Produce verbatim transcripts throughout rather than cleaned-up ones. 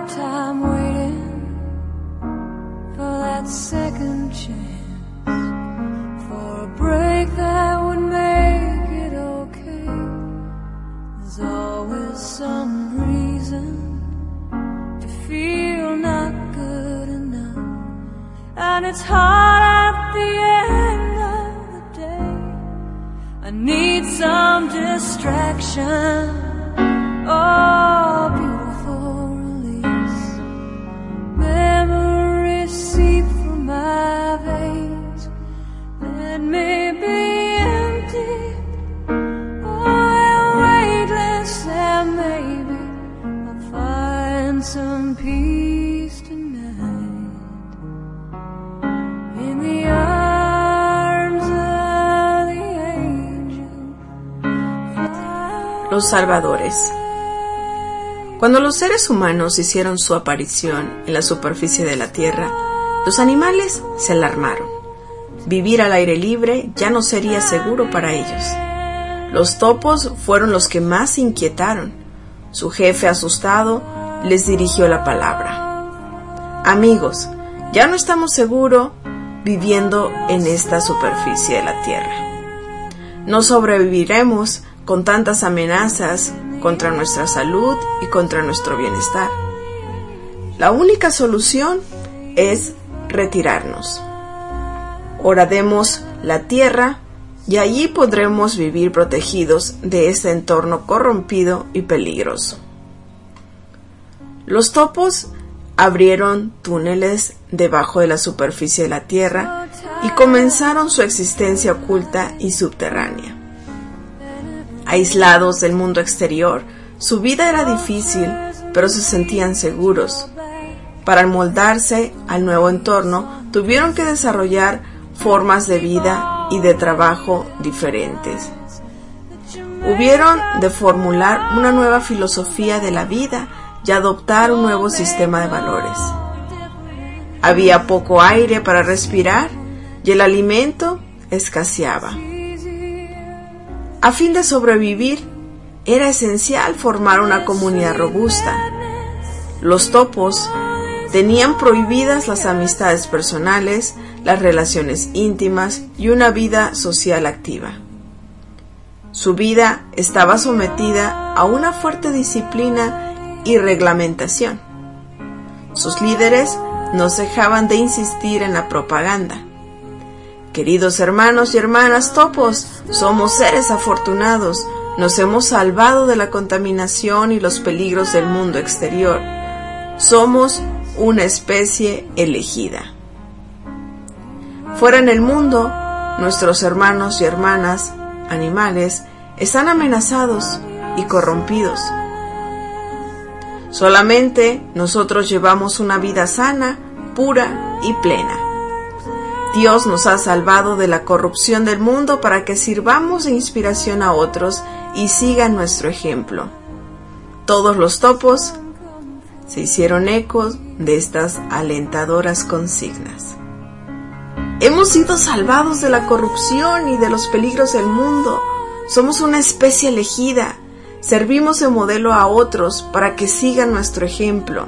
hard time waiting for that second chance, for a break that would make it okay. There's always some reason to feel not good enough, and it's hard at the end of the day. I need some distraction. Oh, beautiful release. Memories seep from my veins. Let me be empty. Oh, weightless, and maybe I'll find some peace tonight in the arms of the angel. Los salvadores. Cuando los seres humanos hicieron su aparición en la superficie de la Tierra, los animales se alarmaron. Vivir al aire libre ya no sería seguro para ellos. Los topos fueron los que más se inquietaron. Su jefe, asustado, les dirigió la palabra. Amigos, ya no estamos seguros viviendo en esta superficie de la Tierra. No sobreviviremos con tantas amenazas contra nuestra salud y contra nuestro bienestar. La única solución es retirarnos. Horademos la tierra y allí podremos vivir protegidos de este entorno corrompido y peligroso. Los topos abrieron túneles debajo de la superficie de la tierra y comenzaron su existencia oculta y subterránea. Aislados del mundo exterior, su vida era difícil, pero se sentían seguros. Para amoldarse al nuevo entorno, tuvieron que desarrollar formas de vida y de trabajo diferentes. Hubieron de formular una nueva filosofía de la vida y adoptar un nuevo sistema de valores. Había poco aire para respirar y el alimento escaseaba. A fin de sobrevivir, era esencial formar una comunidad robusta. Los topos tenían prohibidas las amistades personales, las relaciones íntimas y una vida social activa. Su vida estaba sometida a una fuerte disciplina y reglamentación. Sus líderes no cejaban de insistir en la propaganda. Queridos hermanos y hermanas topos, somos seres afortunados. Nos hemos salvado de la contaminación y los peligros del mundo exterior. Somos una especie elegida. Fuera en el mundo, nuestros hermanos y hermanas, animales, están amenazados y corrompidos. Solamente nosotros llevamos una vida sana, pura y plena. Dios nos ha salvado de la corrupción del mundo para que sirvamos de inspiración a otros y sigan nuestro ejemplo. Todos los topos se hicieron ecos de estas alentadoras consignas. Hemos sido salvados de la corrupción y de los peligros del mundo. Somos una especie elegida. Servimos de modelo a otros para que sigan nuestro ejemplo.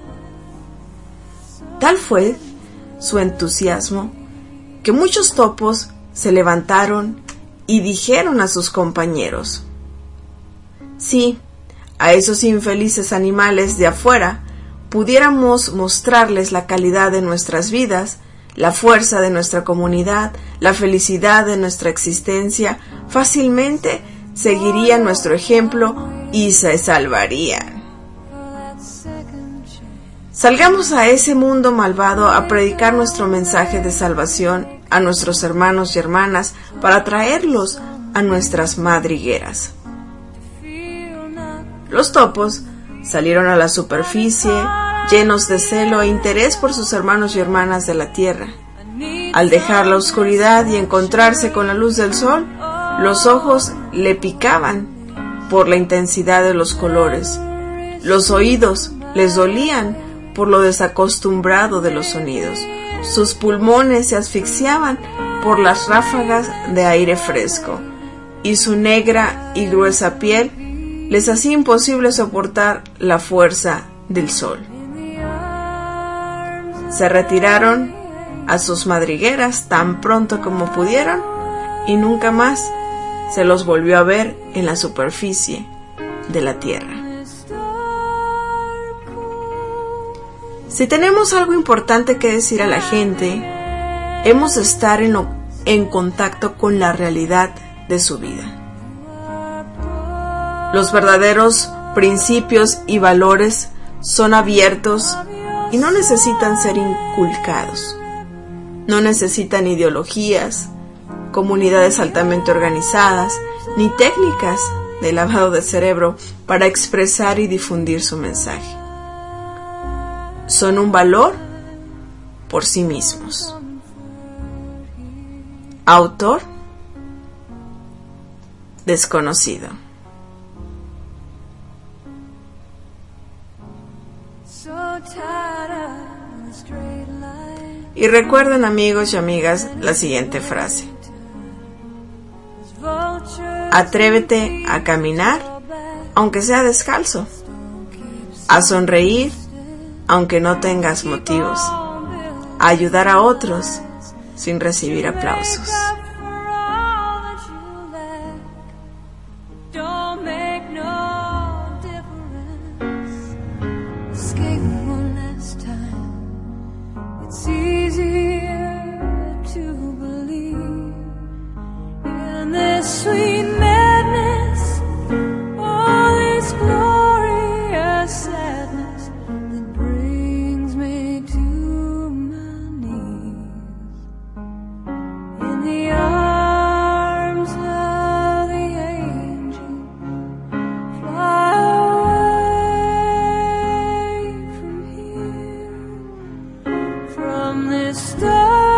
Tal fue su entusiasmo que muchos topos se levantaron y dijeron a sus compañeros: si a esos infelices animales de afuera pudiéramos mostrarles la calidad de nuestras vidas, la fuerza de nuestra comunidad, la felicidad de nuestra existencia, fácilmente seguirían nuestro ejemplo y se salvarían. Salgamos a ese mundo malvado a predicar nuestro mensaje de salvación a nuestros hermanos y hermanas para traerlos a nuestras madrigueras. Los topos salieron a la superficie llenos de celo e interés por sus hermanos y hermanas de la tierra. Al dejar la oscuridad y encontrarse con la luz del sol, los ojos le picaban por la intensidad de los colores. Los oídos les dolían por lo desacostumbrado de los sonidos. Sus pulmones se asfixiaban por las ráfagas de aire fresco, y su negra y gruesa piel les hacía imposible soportar la fuerza del sol. Se retiraron a sus madrigueras tan pronto como pudieron y nunca más se los volvió a ver en la superficie de la tierra. Si tenemos algo importante que decir a la gente, hemos de estar en, lo, en contacto con la realidad de su vida. Los verdaderos principios y valores son abiertos y no necesitan ser inculcados. No necesitan ideologías, comunidades altamente organizadas, ni técnicas de lavado de cerebro para expresar y difundir su mensaje. Son un valor por sí mismos. Autor desconocido. Y recuerden, amigos y amigas, la siguiente frase: atrévete a caminar aunque sea descalzo, a sonreír aunque no tengas motivos, a ayudar a otros sin recibir aplausos. Sweet madness, all this glorious sadness that brings me to my knees in the arms of the angel. Fly away from here, from this star.